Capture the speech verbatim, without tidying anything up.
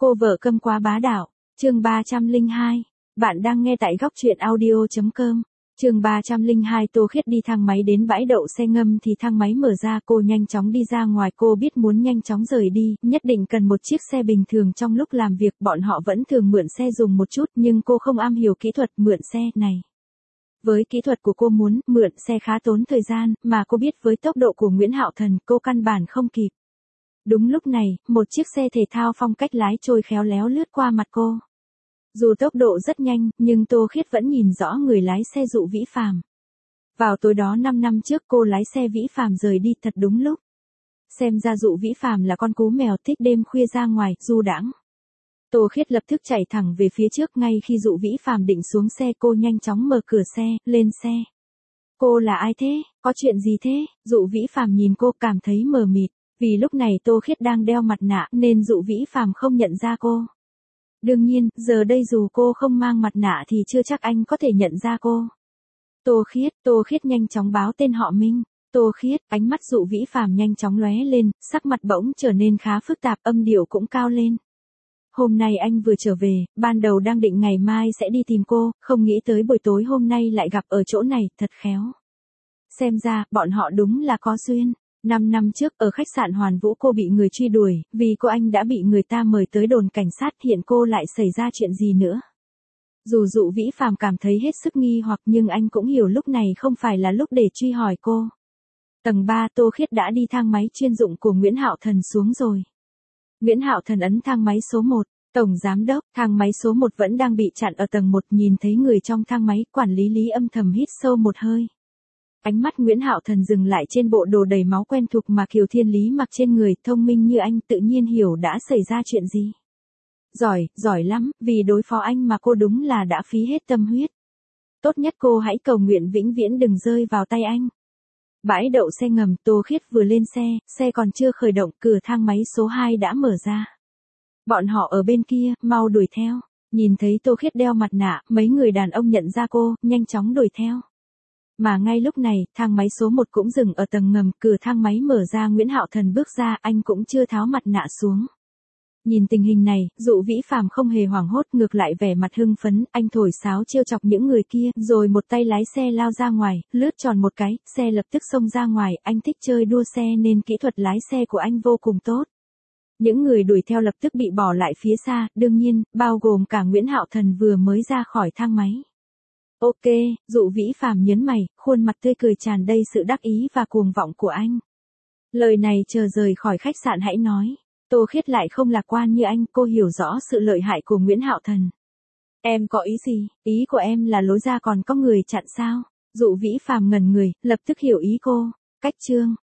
Cô vợ câm quá bá đạo, chương ba trăm lẻ hai. Bạn đang nghe tại góc truyện audio chấm com. Chương ba trăm lẻ hai. Tô Khiết đi thang máy đến bãi đậu xe ngầm thì thang máy mở ra, cô nhanh chóng đi ra ngoài. Cô biết muốn nhanh chóng rời đi, nhất định cần một chiếc xe bình thường. Trong lúc làm việc, bọn họ vẫn thường mượn xe dùng một chút, nhưng cô không am hiểu kỹ thuật mượn xe này. Với kỹ thuật của cô muốn mượn xe khá tốn thời gian, mà cô biết với tốc độ của Nguyễn Hạo Thần, cô căn bản không kịp. Đúng lúc này, một chiếc xe thể thao phong cách lái trôi khéo léo lướt qua mặt cô. Dù tốc độ rất nhanh, nhưng Tô Khiết vẫn nhìn rõ người lái xe Dụ Vĩ Phàm. Vào tối đó năm năm trước cô lái xe Vĩ Phàm rời đi thật đúng lúc. Xem ra Dụ Vĩ Phàm là con cú mèo thích đêm khuya ra ngoài, du đãng. Tô Khiết lập tức chạy thẳng về phía trước, ngay khi Dụ Vĩ Phàm định xuống xe cô nhanh chóng mở cửa xe, lên xe. Cô là ai thế? Có chuyện gì thế? Dụ Vĩ Phàm nhìn cô cảm thấy mờ mịt. Vì lúc này Tô Khiết đang đeo mặt nạ nên Dụ Vĩ Phàm không nhận ra cô. Đương nhiên, giờ đây dù cô không mang mặt nạ thì chưa chắc anh có thể nhận ra cô. Tô Khiết, Tô Khiết nhanh chóng báo tên họ Minh. Tô Khiết, ánh mắt Dụ Vĩ Phàm nhanh chóng lóe lên, sắc mặt bỗng trở nên khá phức tạp, âm điệu cũng cao lên. Hôm nay anh vừa trở về, ban đầu đang định ngày mai sẽ đi tìm cô, không nghĩ tới buổi tối hôm nay lại gặp ở chỗ này, thật khéo. Xem ra, bọn họ đúng là có duyên. Năm năm trước, ở khách sạn Hoàn Vũ cô bị người truy đuổi, vì cô anh đã bị người ta mời tới đồn cảnh sát, hiện cô lại xảy ra chuyện gì nữa. Dù Dụ Vĩ Phàm cảm thấy hết sức nghi hoặc nhưng anh cũng hiểu lúc này không phải là lúc để truy hỏi cô. Tầng ba Tô Khiết đã đi thang máy chuyên dụng của Nguyễn Hạo Thần xuống rồi. Nguyễn Hạo Thần ấn thang máy số một, Tổng Giám đốc, thang máy số một vẫn đang bị chặn ở tầng một, nhìn thấy người trong thang máy, quản lý Lý âm thầm hít sâu một hơi. Ánh mắt Nguyễn Hạo Thần dừng lại trên bộ đồ đầy máu quen thuộc mà Kiều Thiên Lý mặc trên người, thông minh như anh tự nhiên hiểu đã xảy ra chuyện gì. Giỏi, giỏi lắm, vì đối phó anh mà cô đúng là đã phí hết tâm huyết. Tốt nhất cô hãy cầu nguyện vĩnh viễn đừng rơi vào tay anh. Bãi đậu xe ngầm, Tô Khiết vừa lên xe, xe còn chưa khởi động, cửa thang máy số hai đã mở ra. Bọn họ ở bên kia, mau đuổi theo. Nhìn thấy Tô Khiết đeo mặt nạ, mấy người đàn ông nhận ra cô, nhanh chóng đuổi theo. Mà ngay lúc này, thang máy số một cũng dừng ở tầng ngầm, cửa thang máy mở ra, Nguyễn Hạo Thần bước ra, anh cũng chưa tháo mặt nạ xuống. Nhìn tình hình này, Dụ Vĩ Phàm không hề hoảng hốt, ngược lại vẻ mặt hưng phấn, anh thổi sáo trêu chọc những người kia, rồi một tay lái xe lao ra ngoài, lướt tròn một cái, xe lập tức xông ra ngoài, anh thích chơi đua xe nên kỹ thuật lái xe của anh vô cùng tốt. Những người đuổi theo lập tức bị bỏ lại phía xa, đương nhiên, bao gồm cả Nguyễn Hạo Thần vừa mới ra khỏi thang máy. Ok, Dụ Vĩ Phàm nhấn mày, khuôn mặt tươi cười tràn đầy sự đắc ý và cuồng vọng của anh. Lời này chờ rời khỏi khách sạn hãy nói. Tô Khiết lại không lạc quan như anh, cô hiểu rõ sự lợi hại của Nguyễn Hạo Thần. Em có ý gì? Ý của em là lối ra còn có người chặn sao? Dụ Vĩ Phàm ngẩn người, lập tức hiểu ý cô. Cách chương,